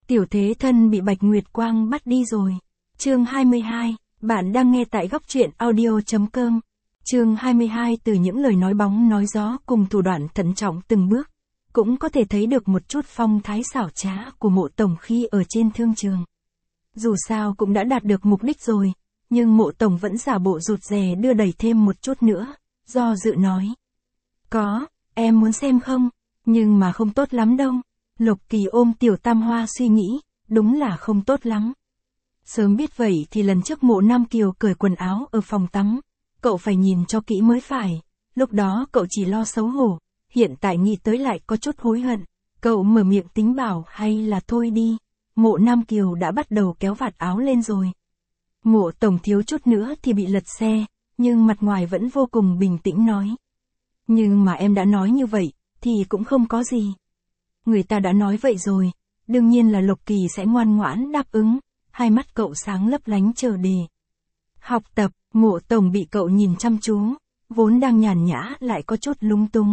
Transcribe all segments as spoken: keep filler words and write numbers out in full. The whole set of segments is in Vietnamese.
Tiểu thế thân bị Bạch Nguyệt Quang bắt đi rồi. Chương hai mươi hai, bạn đang nghe tại góc truyện audio.com. Chương hai mươi hai, từ những lời nói bóng nói gió cùng thủ đoạn thận trọng từng bước, cũng có thể thấy được một chút phong thái xảo trá của Mộ Tổng khi ở trên thương trường. Dù sao cũng đã đạt được mục đích rồi, nhưng Mộ Tổng vẫn giả bộ rụt rè đưa đẩy thêm một chút nữa, do dự nói. Có, em muốn xem không? Nhưng mà không tốt lắm đâu. Lục Kỳ ôm Tiểu Tam Hoa suy nghĩ, đúng là không tốt lắm. Sớm biết vậy thì lần trước Mộ Nam Kiều cởi quần áo ở phòng tắm, cậu phải nhìn cho kỹ mới phải, lúc đó cậu chỉ lo xấu hổ, hiện tại nghĩ tới lại có chút hối hận, cậu mở miệng tính bảo hay là thôi đi, Mộ Nam Kiều đã bắt đầu kéo vạt áo lên rồi. Mộ Tổng thiếu chút nữa thì bị lật xe, nhưng mặt ngoài vẫn vô cùng bình tĩnh nói. Nhưng mà em đã nói như vậy, thì cũng không có gì. Người ta đã nói vậy rồi, đương nhiên là Lục Kỳ sẽ ngoan ngoãn đáp ứng, hai mắt cậu sáng lấp lánh chờ đề. Học tập, Mộ Tổng bị cậu nhìn chăm chú, vốn đang nhàn nhã lại có chút lúng túng.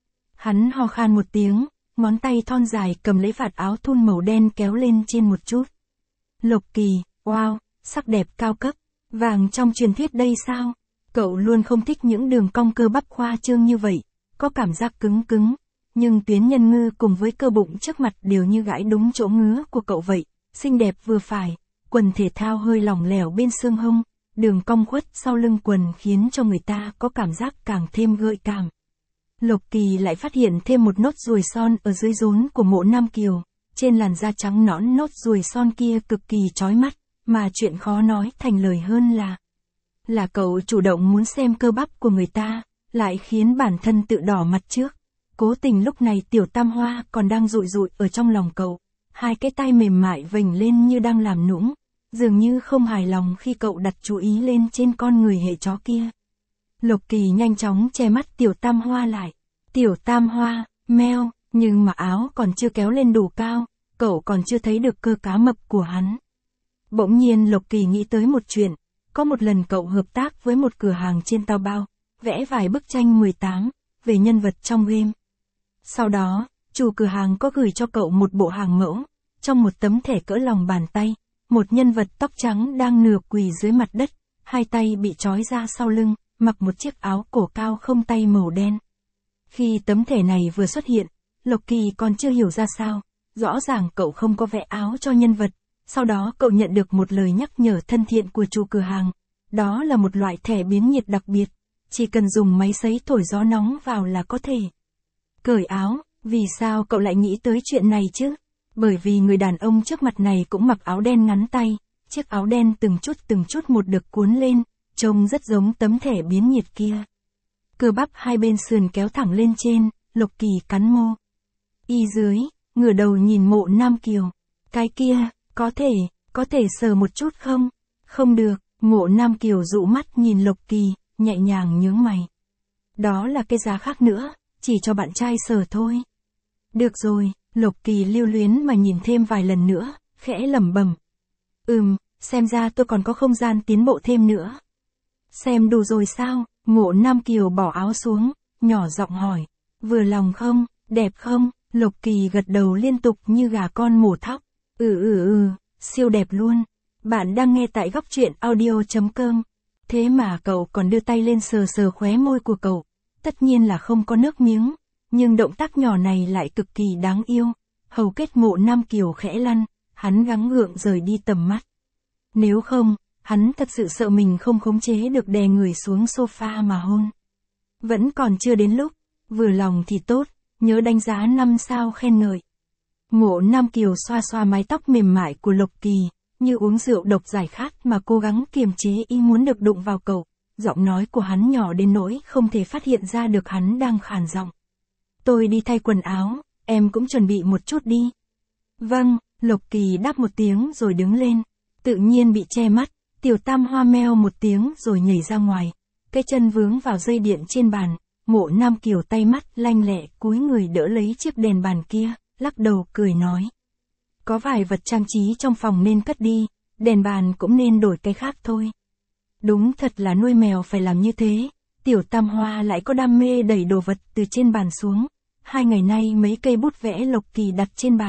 Hắn ho khan một tiếng, ngón tay thon dài cầm lấy vạt áo thun màu đen kéo lên trên một chút. Lục Kỳ, wow, sắc đẹp cao cấp, vàng trong truyền thuyết đây sao? Cậu luôn không thích những đường cong cơ bắp khoa trương như vậy, có cảm giác cứng cứng, nhưng tuyến nhân ngư cùng với cơ bụng trước mặt đều như gãi đúng chỗ ngứa của cậu vậy, xinh đẹp vừa phải, quần thể thao hơi lỏng lẻo bên xương hông, đường cong khuất sau lưng quần khiến cho người ta có cảm giác càng thêm gợi cảm. Lục Kỳ lại phát hiện thêm một nốt ruồi son ở dưới rốn của Mộ Nam Kiều, trên làn da trắng nõn nốt ruồi son kia cực kỳ chói mắt, mà chuyện khó nói thành lời hơn là là cậu chủ động muốn xem cơ bắp của người ta, lại khiến bản thân tự đỏ mặt trước. Cố tình lúc này Tiểu Tam Hoa còn đang rụi rụi ở trong lòng cậu, hai cái tay mềm mại vểnh lên như đang làm nũng, dường như không hài lòng khi cậu đặt chú ý lên trên con người hệ chó kia. Lục Kỳ nhanh chóng che mắt Tiểu Tam Hoa lại. Tiểu Tam Hoa, meo, nhưng mà áo còn chưa kéo lên đủ cao, cậu còn chưa thấy được cơ cá mập của hắn. Bỗng nhiên Lục Kỳ nghĩ tới một chuyện, có một lần cậu hợp tác với một cửa hàng trên Taobao, vẽ vài bức tranh mười tám, về nhân vật trong game. Sau đó, chủ cửa hàng có gửi cho cậu một bộ hàng mẫu, trong một tấm thẻ cỡ lòng bàn tay, một nhân vật tóc trắng đang nửa quỳ dưới mặt đất, hai tay bị trói ra sau lưng, mặc một chiếc áo cổ cao không tay màu đen. Khi tấm thẻ này vừa xuất hiện, Lục Kỳ còn chưa hiểu ra sao, rõ ràng cậu không có vẽ áo cho nhân vật, sau đó cậu nhận được một lời nhắc nhở thân thiện của chủ cửa hàng, đó là một loại thẻ biến nhiệt đặc biệt, chỉ cần dùng máy sấy thổi gió nóng vào là có thể cởi áo. Vì sao cậu lại nghĩ tới chuyện này chứ? Bởi vì người đàn ông trước mặt này cũng mặc áo đen ngắn tay, chiếc áo đen từng chút từng chút một được cuốn lên, trông rất giống tấm thẻ biến nhiệt kia. Cơ bắp hai bên sườn kéo thẳng lên trên, Lục Kỳ cắn môi. Y dưới, ngửa đầu nhìn Mộ Nam Kiều. Cái kia, có thể, có thể sờ một chút không? Không được, Mộ Nam Kiều dụ mắt nhìn Lục Kỳ, nhẹ nhàng nhướng mày. Đó là cái giá khác nữa, chỉ cho bạn trai sờ thôi. Được rồi, Lục Kỳ lưu luyến mà nhìn thêm vài lần nữa, khẽ lẩm bẩm. Ừm, xem ra tôi còn có không gian tiến bộ thêm nữa. Xem đủ rồi sao? Mộ Nam Kiều bỏ áo xuống, nhỏ giọng hỏi. Vừa lòng không? Đẹp không? Lục Kỳ gật đầu liên tục như gà con mổ thóc. Ừ ừ ừ, siêu đẹp luôn. Bạn đang nghe tại góc truyện audio.com. Thế mà cậu còn đưa tay lên sờ sờ khóe môi của cậu. Tất nhiên là không có nước miếng, nhưng động tác nhỏ này lại cực kỳ đáng yêu. Hầu kết Mộ Nam Kiều khẽ lăn, hắn gắng gượng rời đi tầm mắt. Nếu không, hắn thật sự sợ mình không khống chế được đè người xuống sofa mà hôn. Vẫn còn chưa đến lúc, vừa lòng thì tốt, nhớ đánh giá năm sao khen ngợi. Mộ Nam Kiều xoa xoa mái tóc mềm mại của Lục Kỳ, như uống rượu độc giải khát mà cố gắng kiềm chế ý muốn được đụng vào cậu. Giọng nói của hắn nhỏ đến nỗi không thể phát hiện ra được hắn đang khàn giọng. Tôi đi thay quần áo, em cũng chuẩn bị một chút đi. Vâng, Lục Kỳ đáp một tiếng rồi đứng lên. Tự nhiên bị che mắt, Tiểu Tam Hoa meo một tiếng rồi nhảy ra ngoài. Cái chân vướng vào dây điện trên bàn, Mộ Nam Kiều tay mắt lanh lẹ cúi người đỡ lấy chiếc đèn bàn kia, lắc đầu cười nói. Có vài vật trang trí trong phòng nên cất đi, đèn bàn cũng nên đổi cái khác thôi. Đúng thật là nuôi mèo phải làm như thế. Tiểu Tam Hoa lại có đam mê đẩy đồ vật từ trên bàn xuống. Hai ngày nay mấy cây bút vẽ Lục Kỳ đặt trên bàn,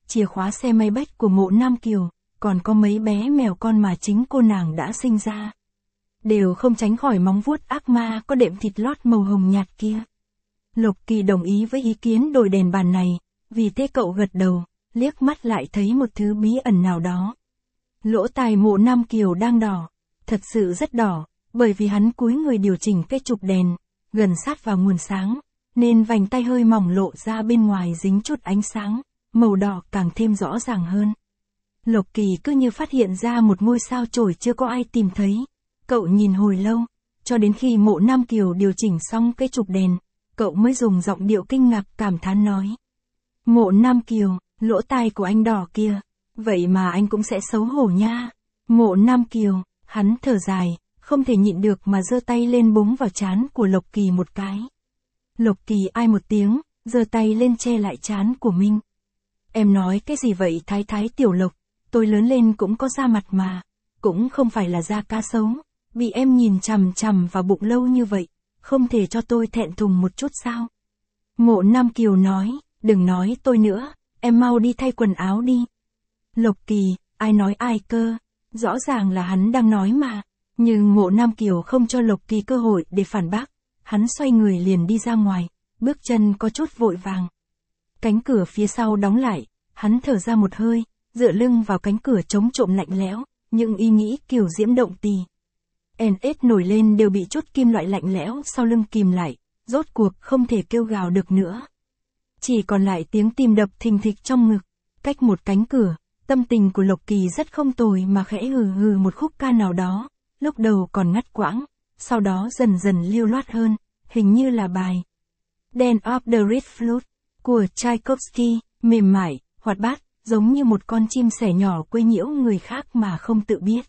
chìa khóa xe may bách của Mộ Nam Kiều, còn có mấy bé mèo con mà chính cô nàng đã sinh ra. Đều không tránh khỏi móng vuốt ác ma có đệm thịt lót màu hồng nhạt kia. Lộc Kỳ đồng ý với ý kiến đổi đèn bàn này, vì thế cậu gật đầu, liếc mắt lại thấy một thứ bí ẩn nào đó. Lỗ tai Mộ Nam Kiều đang đỏ, thật sự rất đỏ, bởi vì hắn cúi người điều chỉnh cái trục đèn, gần sát vào nguồn sáng, nên vành tay hơi mỏng lộ ra bên ngoài dính chút ánh sáng, màu đỏ càng thêm rõ ràng hơn. Lộc Kỳ cứ như phát hiện ra một ngôi sao chổi chưa có ai tìm thấy. Cậu nhìn hồi lâu, cho đến khi Mộ Nam Kiều điều chỉnh xong cái trục đèn, cậu mới dùng giọng điệu kinh ngạc cảm thán nói. Mộ Nam Kiều, lỗ tai của anh đỏ kia, vậy mà anh cũng sẽ xấu hổ nha. Mộ Nam Kiều, hắn thở dài, không thể nhịn được mà giơ tay lên búng vào trán của Lộc Kỳ một cái. Lộc Kỳ ai một tiếng, giơ tay lên che lại trán của mình. Em nói cái gì vậy Thái Thái Tiểu Lộc, tôi lớn lên cũng có da mặt mà, cũng không phải là da cá sấu, bị em nhìn chằm chằm vào bụng lâu như vậy, không thể cho tôi thẹn thùng một chút sao? Mộ Nam Kiều nói, đừng nói tôi nữa, em mau đi thay quần áo đi. Lộc Kỳ, ai nói ai cơ, rõ ràng là hắn đang nói mà, nhưng Mộ Nam Kiều không cho Lộc Kỳ cơ hội để phản bác, hắn xoay người liền đi ra ngoài, bước chân có chút vội vàng. Cánh cửa phía sau đóng lại, hắn thở ra một hơi, dựa lưng vào cánh cửa chống trộm lạnh lẽo, những ý nghĩ kiều diễm động tì. en ét nổi lên đều bị chút kim loại lạnh lẽo sau lưng kìm lại, rốt cuộc không thể kêu gào được nữa. Chỉ còn lại tiếng tim đập thình thịch trong ngực, cách một cánh cửa, tâm tình của Lộc Kỳ rất không tồi mà khẽ hừ hừ một khúc ca nào đó, lúc đầu còn ngắt quãng, sau đó dần dần lưu loát hơn, hình như là bài Dance of the Red Flute của Tchaikovsky, mềm mại, hoạt bát, giống như một con chim sẻ nhỏ quấy nhiễu người khác mà không tự biết.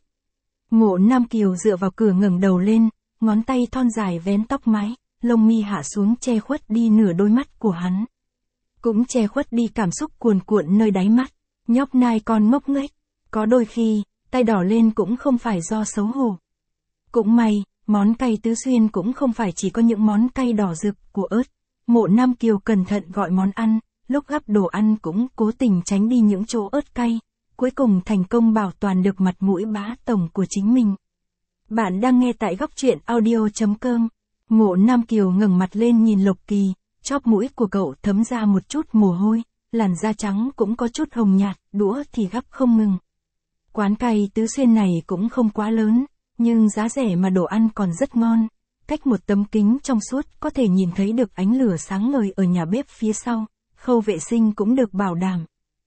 Mộ Nam Kiều dựa vào cửa ngẩng đầu lên, ngón tay thon dài vén tóc mái, lông mi hạ xuống che khuất đi nửa đôi mắt của hắn. Cũng che khuất đi cảm xúc cuồn cuộn nơi đáy mắt, nhóc nai con ngốc nghếch, có đôi khi, tay đỏ lên cũng không phải do xấu hổ. Cũng may, món cay Tứ Xuyên cũng không phải chỉ có những món cay đỏ rực của ớt. Mộ Nam Kiều cẩn thận gọi món ăn, lúc gắp đồ ăn cũng cố tình tránh đi những chỗ ớt cay, cuối cùng thành công bảo toàn được mặt mũi bá tổng của chính mình. Bạn đang nghe tại góc truyện audio chấm com. Mộ Nam Kiều ngẩng mặt lên nhìn Lộc Kỳ, chóp mũi của cậu thấm ra một chút mồ hôi, làn da trắng cũng có chút hồng nhạt, đũa thì gắp không ngừng. Quán cay Tứ Xuyên này cũng không quá lớn, nhưng giá rẻ mà đồ ăn còn rất ngon. Cách một tấm kính trong suốt có thể nhìn thấy được ánh lửa sáng ngời ở nhà bếp phía sau, khâu vệ sinh cũng được bảo đảm.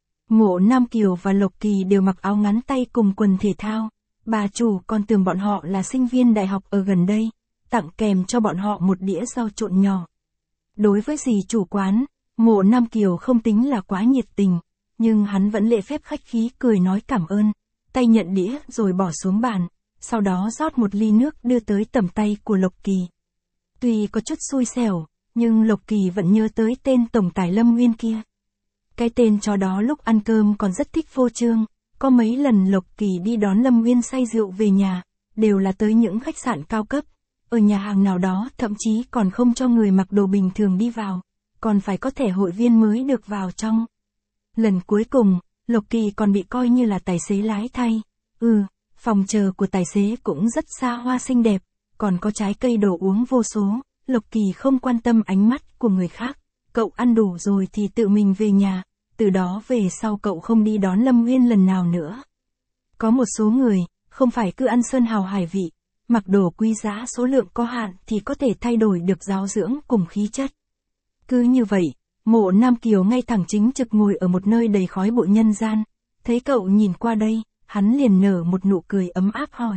Mộ Nam Kiều và Lộc Kỳ đều mặc áo ngắn tay cùng quần thể thao, bà chủ còn tưởng bọn họ là sinh viên đại học ở gần đây, tặng kèm cho bọn họ một đĩa rau trộn nhỏ. Đối với dì chủ quán, Mộ Nam Kiều không tính là quá nhiệt tình, nhưng hắn vẫn lễ phép khách khí cười nói cảm ơn, tay nhận đĩa rồi bỏ xuống bàn. Sau đó rót một ly nước đưa tới tầm tay của Lộc Kỳ. Tuy có chút xui xẻo, nhưng Lộc Kỳ vẫn nhớ tới tên tổng tài Lâm Nguyên kia. Cái tên chó đó lúc ăn cơm còn rất thích phô trương, có mấy lần Lộc Kỳ đi đón Lâm Nguyên say rượu về nhà, đều là tới những khách sạn cao cấp, ở nhà hàng nào đó thậm chí còn không cho người mặc đồ bình thường đi vào, còn phải có thẻ hội viên mới được vào trong. Lần cuối cùng, Lộc Kỳ còn bị coi như là tài xế lái thay. Ừ. Phòng chờ của tài xế cũng rất xa hoa xinh đẹp, còn có trái cây đồ uống vô số, Lộc Kỳ không quan tâm ánh mắt của người khác, cậu ăn đủ rồi thì tự mình về nhà, từ đó về sau cậu không đi đón Lâm Nguyên lần nào nữa. Có một số người, không phải cứ ăn sơn hào hải vị, mặc đồ quý giá số lượng có hạn thì có thể thay đổi được giáo dưỡng cùng khí chất. Cứ như vậy, Mộ Nam Kiều ngay thẳng chính trực ngồi ở một nơi đầy khói bụi nhân gian, thấy cậu nhìn qua đây. Hắn liền nở một nụ cười ấm áp hỏi.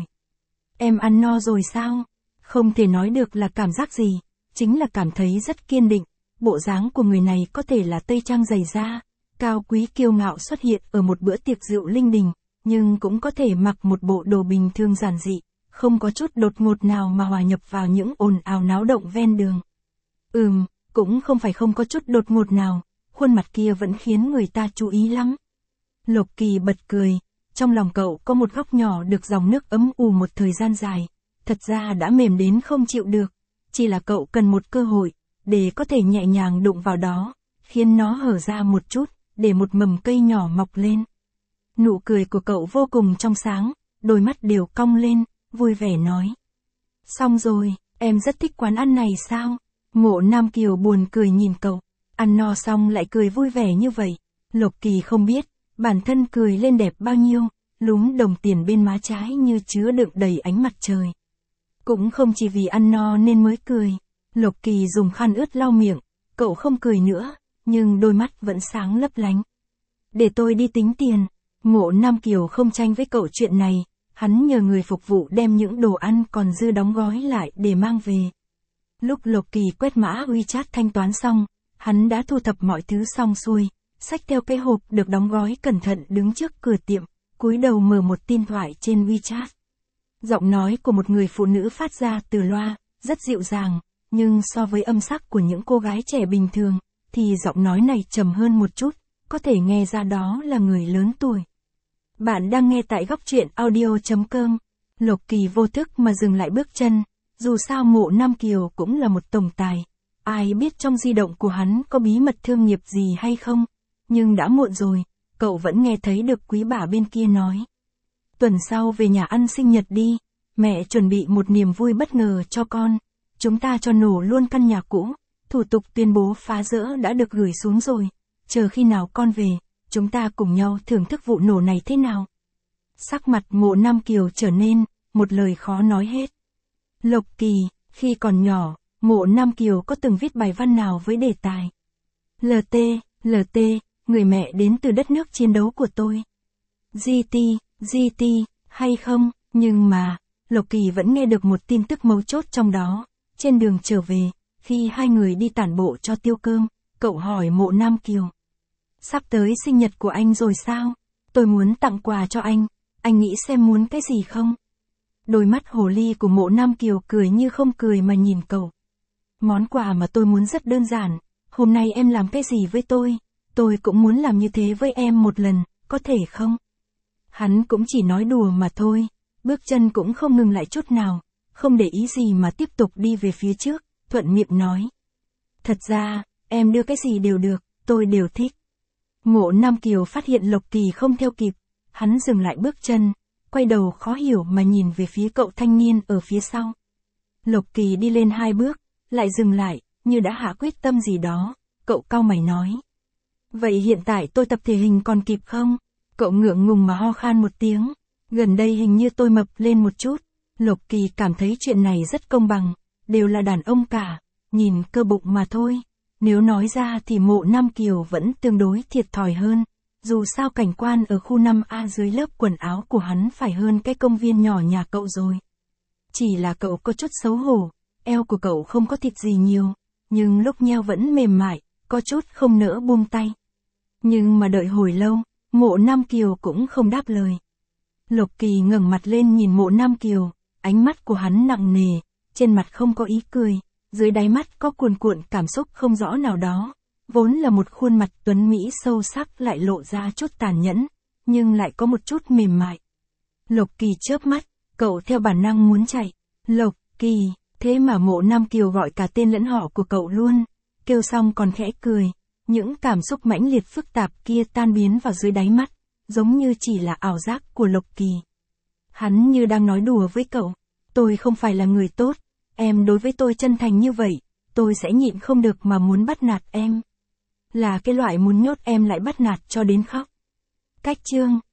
Em ăn no rồi sao? Không thể nói được là cảm giác gì, chính là cảm thấy rất kiên định. Bộ dáng của người này có thể là tây trang dày da, cao quý kiêu ngạo xuất hiện ở một bữa tiệc rượu linh đình, nhưng cũng có thể mặc một bộ đồ bình thường giản dị, không có chút đột ngột nào mà hòa nhập vào những ồn ào náo động ven đường. Ừm, cũng không phải không có chút đột ngột nào, khuôn mặt kia vẫn khiến người ta chú ý lắm. Lộc Kỳ bật cười. Trong lòng cậu có một góc nhỏ được dòng nước ấm ù một thời gian dài, thật ra đã mềm đến không chịu được, chỉ là cậu cần một cơ hội, để có thể nhẹ nhàng đụng vào đó, khiến nó hở ra một chút, để một mầm cây nhỏ mọc lên. Nụ cười của cậu vô cùng trong sáng, đôi mắt đều cong lên, vui vẻ nói. Xong rồi, em rất thích quán ăn này sao? Mộ Nam Kiều buồn cười nhìn cậu, ăn no xong lại cười vui vẻ như vậy. Lộc Kỳ không biết, bản thân cười lên đẹp bao nhiêu, lúm đồng tiền bên má trái như chứa đựng đầy ánh mặt trời. Cũng không chỉ vì ăn no nên mới cười. Lộc Kỳ dùng khăn ướt lau miệng, cậu không cười nữa, nhưng đôi mắt vẫn sáng lấp lánh. Để tôi đi tính tiền. Mộ Nam Kiều không tranh với cậu chuyện này, hắn nhờ người phục vụ đem những đồ ăn còn dư đóng gói lại để mang về. Lúc Lộc Kỳ quét mã WeChat thanh toán xong, hắn đã thu thập mọi thứ xong xuôi, xách theo cái hộp được đóng gói cẩn thận đứng trước cửa tiệm, cúi đầu mở một tin thoại trên WeChat. Giọng nói của một người phụ nữ phát ra từ loa, rất dịu dàng, nhưng so với âm sắc của những cô gái trẻ bình thường, thì giọng nói này trầm hơn một chút, có thể nghe ra đó là người lớn tuổi. Bạn đang nghe tại góc truyện audio chấm com. Lộc Kỳ vô thức mà dừng lại bước chân, dù sao Mộ Nam Kiều cũng là một tổng tài. Ai biết trong di động của hắn có bí mật thương nghiệp gì hay không, nhưng đã muộn rồi, cậu vẫn nghe thấy được quý bà bên kia nói. Tuần sau về nhà ăn sinh nhật đi, mẹ chuẩn bị một niềm vui bất ngờ cho con, chúng ta cho nổ luôn căn nhà cũ, thủ tục tuyên bố phá rỡ đã được gửi xuống rồi, chờ khi nào con về, chúng ta cùng nhau thưởng thức vụ nổ này thế nào. Sắc mặt Mộ Nam Kiều trở nên, một lời khó nói hết. Lộc Kỳ, khi còn nhỏ, Mộ Nam Kiều có từng viết bài văn nào với đề tài lờ tê, lờ tê, người mẹ đến từ đất nước chiến đấu của tôi. giê tê, giê tê, hay không, nhưng mà, Lộc Kỳ vẫn nghe được một tin tức mấu chốt trong đó. Trên đường trở về, khi hai người đi tản bộ cho tiêu cơm, cậu hỏi Mộ Nam Kiều. Sắp tới sinh nhật của anh rồi sao? Tôi muốn tặng quà cho anh, anh nghĩ xem muốn cái gì không? Đôi mắt hồ ly của Mộ Nam Kiều cười như không cười mà nhìn cậu. Món quà mà tôi muốn rất đơn giản, hôm nay em làm cái gì với tôi, tôi cũng muốn làm như thế với em một lần, có thể không? Hắn cũng chỉ nói đùa mà thôi, bước chân cũng không ngừng lại chút nào, không để ý gì mà tiếp tục đi về phía trước, thuận miệng nói. Thật ra, em đưa cái gì đều được, tôi đều thích. Mộ Nam Kiều phát hiện Lộc Kỳ không theo kịp, hắn dừng lại bước chân, quay đầu khó hiểu mà nhìn về phía cậu thanh niên ở phía sau. Lộc Kỳ đi lên hai bước, lại dừng lại, như đã hạ quyết tâm gì đó, cậu cau mày nói. Vậy hiện tại tôi tập thể hình còn kịp không? Cậu ngượng ngùng mà ho khan một tiếng, gần đây hình như tôi mập lên một chút. Lộc Kỳ cảm thấy chuyện này rất công bằng, đều là đàn ông cả, nhìn cơ bụng mà thôi. Nếu nói ra thì Mộ Nam Kiều vẫn tương đối thiệt thòi hơn, dù sao cảnh quan ở khu năm A dưới lớp quần áo của hắn phải hơn cái công viên nhỏ nhà cậu rồi. Chỉ là cậu có chút xấu hổ, eo của cậu không có thịt gì nhiều, nhưng lúc nheo vẫn mềm mại, có chút không nỡ buông tay. Nhưng mà đợi hồi lâu, Mộ Nam Kiều cũng không đáp lời. Lộc Kỳ ngẩng mặt lên nhìn Mộ Nam Kiều, ánh mắt của hắn nặng nề, trên mặt không có ý cười, dưới đáy mắt có cuồn cuộn cảm xúc không rõ nào đó, vốn là một khuôn mặt tuấn mỹ sâu sắc lại lộ ra chút tàn nhẫn, nhưng lại có một chút mềm mại. Lộc Kỳ chớp mắt, cậu theo bản năng muốn chạy. Lộc Kỳ, thế mà Mộ Nam Kiều gọi cả tên lẫn họ của cậu luôn, kêu xong còn khẽ cười, những cảm xúc mãnh liệt phức tạp kia tan biến vào dưới đáy mắt, giống như chỉ là ảo giác của Lộc Kỳ. Hắn như đang nói đùa với cậu, tôi không phải là người tốt, em đối với tôi chân thành như vậy, tôi sẽ nhịn không được mà muốn bắt nạt em. Là cái loại muốn nhốt em lại bắt nạt cho đến khóc. Cách chương